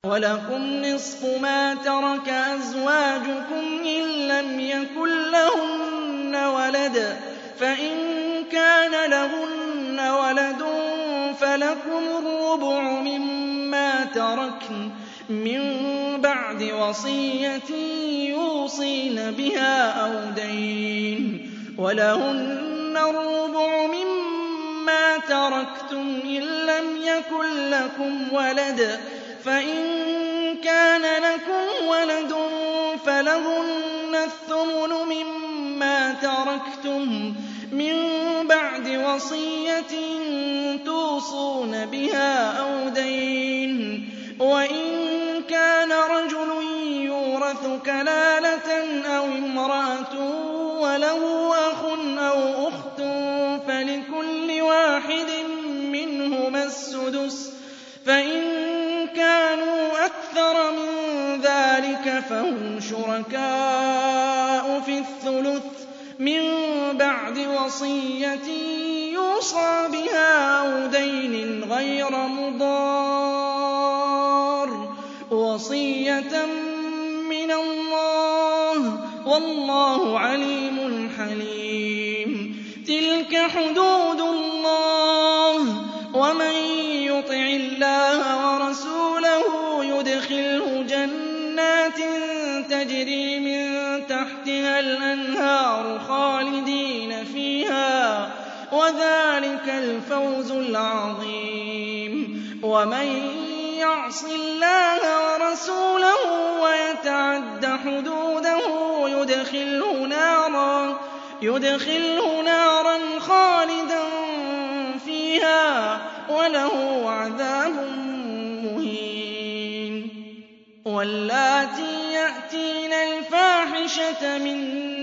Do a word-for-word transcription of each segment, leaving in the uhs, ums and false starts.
وَلَكُمْ نِصْفُ مَا تَرَكَ أَزْوَاجُكُمْ إِن لَّمْ يَكُن لَّهُنَّ وَلَدٌ ۚ فَإِن كَانَ لَهُنَّ وَلَدٌ فَلَكُمُ الرُّبُعُ مِمَّا تَرَكْنَ مِن بَعْدِ وَصِيَّةٍ يُوصِينَ بِهَا أَوْ دَيْنٍ ۚ وَلَهُنَّ الرُّبُعُ مِمَّا تَرَكْتُمْ إِن لَّمْ يَكُن لَّكُمْ وَلَدٌ ۚ فَإِن كَانَ لَكُمْ وَلَدٌ فَلَهُنَّ الثُّمُنُ مِمَّا تَرَكْتُم مِّن بَعْدِ وَصِيَّةٍ تُوصُونَ بِهَا أَوْ دَيْنٍ ۚ وَإِن كَانَ رَجُلٌ يُورَثُ كَلَالَةً أَوْ امْرَأَةٌ وَلَهُ أَخٌ أَوْ أُخْتٌ فَلِكُلِّ وَاحِدٍ مِّنْهُمَا السُّدُسُ ۚ فَإِن كَانُوا أَكْثَرَ مِن ذَٰلِكَ فَهُمْ شُرَكَاءُ فِي الثُّلُثِ مِن بَعْدِ وَصِيَّةٍ يُوصَىٰ بِهَا أَوْ دَيْنٍ غَيْرَ مُضَارٍّ ۚ وَصِيَّةً مِّنَ اللَّهِ ۗ وَاللَّهُ عَلِيمٌ حَلِيمٌ. تِلْكَ حُدُودُ اللَّهِ ۚ وَمَن يُطِعِ اللَّهَ وَرَسُولَهُ يُدْخِلْهُ جَنَّاتٍ تَجْرِي مِن تَحْتِهَا الْأَنْهَارُ خَالِدِينَ فِيهَا ۚ وَذَٰلِكَ الْفَوْزُ الْعَظِيمُ. وَمَن يَعْصِ اللَّهَ وَرَسُولَهُ وَيَتَعَدَّ حُدُودَهُ يُدْخِلْهُ نَارًا خَالِدًا فِيهَا وَلَهُ عَذَابٌ مُّهِينٌ. وَاللَّاتِي يَأْتِينَ الْفَاحِشَةَ مِن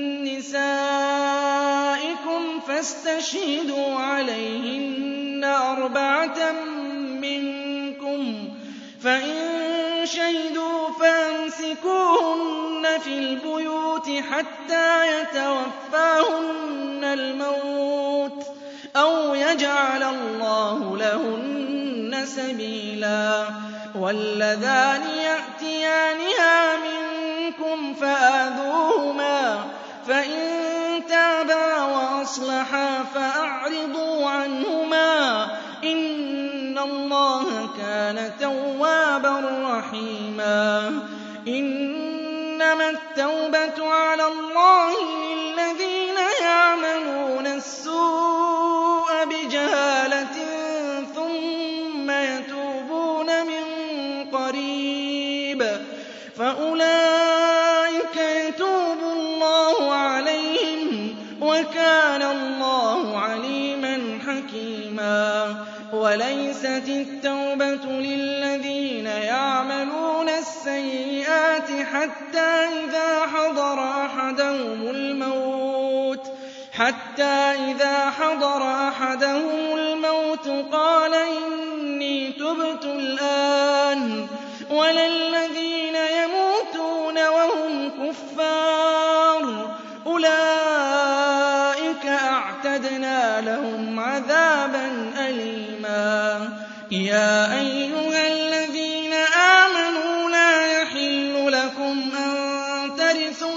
نِّسَائِكُمْ فَاسْتَشْهِدُوا عَلَيْهِنَّ أَرْبَعَةً مِّنكُمْ ۖ فَإِن شَهِدُوا فَأَمْسِكُوهُنَّ فِي الْبُيُوتِ حَتَّىٰ يَتَوَفَّاهُنَّ الْمَوْتُ أَوْ يَجْعَلَ اللَّهُ لَهُنَّ سَبِيلًا. وَاللَّذَانِ يَأْتِيَانِهَا مِنكُمْ فَآذُوهُمَا ۖ فَإِن تَابَا وَأَصْلَحَا فَأَعْرِضُوا عَنْهُمَا ۗ إِنَّ اللَّهَ كَانَ تَوَّابًا رَّحِيمًا. إِنَّمَا التَّوْبَةُ عَلَى اللَّهِ لِلَّذِينَ يَعْمَلُونَ السُّوءَ بِجَهَالَةٍ ثُمَّ يَتُوبُونَ مِن قَرِيبٍ فَأُولَٰئِكَ يَتُوبُ اللَّهُ عَلَيْهِمْ ۗ وَكَانَ اللَّهُ عَلِيمًا حَكِيمًا. وَلَيْسَتِ التَّوْبَةُ لِلَّذِينَ يَعْمَلُونَ السَّيِّئَاتِ حَتَّىٰ إِذَا حَضَرَ أَحَدَهُمُ الْمَوْتُ حَتَّىٰ إِذَا حَضَرَ أَحَدَهُمُ الْمَوْتُ قَالَ إِنِّي تُبْتُ الْآنَ، وَلَا الَّذِينَ يَمُوتُونَ وَهُمْ كُفَّارٌ أُولَٰئِكَ أَعْتَدْنَا لَهُمْ عَذَابًا أَلِيمًا. يَا أَيُّهَا الَّذِينَ آمَنُوا لَا يَحِلُّ لَكُمْ أَن تَرِثُوا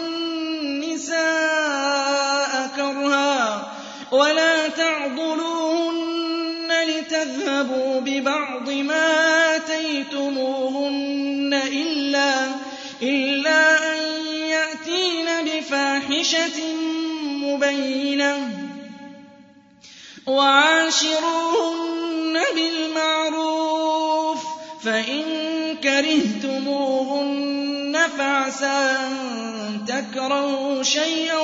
النِّسَاءَ كَرْهًا وَلَا تَعْضُلُوهُنَّ لِتَذْهَبُوا بِبَعْضِ مَا آتَيْتُمُوهُنَّ إِلَّا أَن يَأْتِينَ بِفَاحِشَةٍ مُّبَيِّنَةٍ ۚ وَعَاشِرُوهُنَّ بِالْمَعْرُوفِ ۚ فَإِن كَرِهْتُمُوهُنَّ فَعَسَىٰ أَن تَكْرَهُوا شَيْئًا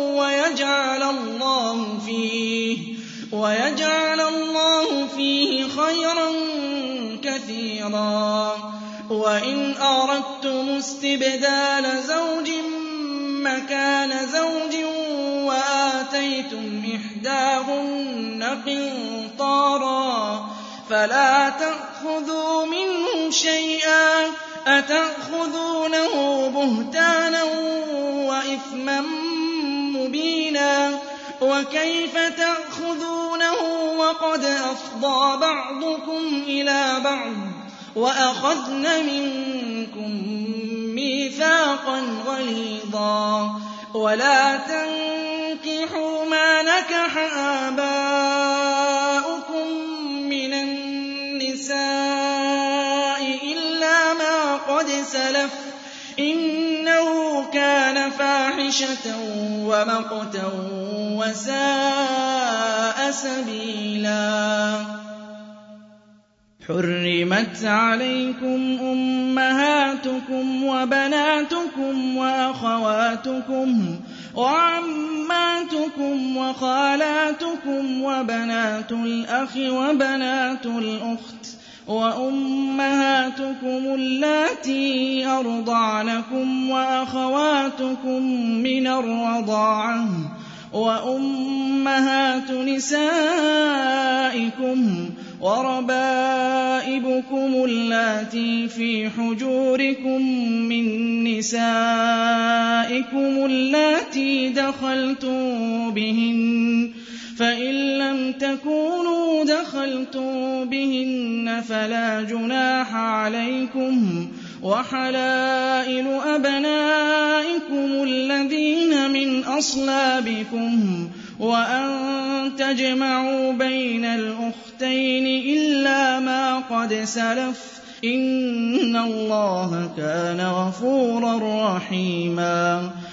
وَيَجْعَلَ اللَّهُ فِيهِ خَيْرًا كَثِيرًا. وَإِنْ أَرَدتُّمُ اسْتِبْدَالَ زَوْجٍ مَّكَانَ زَوْجٍ وَآتَيْتُمْ إِحْدَاهُنَّ قِنطَارًا فَلَا تَأْخُذُوا مِنْهُ شَيْئًا ۚ أَتَأْخُذُونَهُ بُهْتَانًا وَإِثْمًا مُّبِينًا. وَكَيْفَ تَأْخُذُونَهُ وَقَدْ أَفْضَىٰ بَعْضُكُمْ إِلَىٰ بَعْضٍ وَأَخَذْنَ مِنكُم مِنكُم مِّيثَاقًا غَلِيظًا وَلَا تَنكِحُوا مَا نَكَحَ آبَاؤُكُم مِّنَ النِّسَاءِ إِلَّا مَا قَدْ سَلَفَ ۚ إِنَّهُ كَانَ فَاحِشَةً وَمَقْتًا وَسَاءَ سَبِيلًا. حُرِّمَتْ عَلَيْكُمْ أُمَّهَاتُكُمْ وَبَنَاتُكُمْ وَأَخَوَاتُكُمْ وَعَمَّاتُكُمْ وَخَالَاتُكُمْ وَبَنَاتُ الْأَخِ وَبَنَاتُ الْأُخْتِ وَأُمَّهَاتُكُمُ اللَّاتِي أَرْضَعْنَكُمْ وَأَخَوَاتُكُم مِّنَ الرَّضَاعَةِ وَأُمَّهَاتُ نِسَائِكُمْ وَرَبَائِبُكُمُ اللَّاتِي فِي حُجُورِكُم مِّن نِّسَائِكُمُ اللَّاتِي دَخَلْتُم بِهِنَّ ۖ فَإِن لَّمْ تَكُونُوا دَخَلْتُم بِهِنَّ فَلَا جُنَاحَ عَلَيْكُمْ ۚ وَحَلَائِلُ أَبْنَائِكُمُ الَّذِينَ مِنْ أَصْلَابِكُمْ وَأَن تَجْمَعُوا بَيْنَ الْأُخْتَيْنِ إِلَّا مَا قَدْ سَلَفَ ۚ إِنَّ اللَّهَ كَانَ غَفُورًا رَّحِيمًا.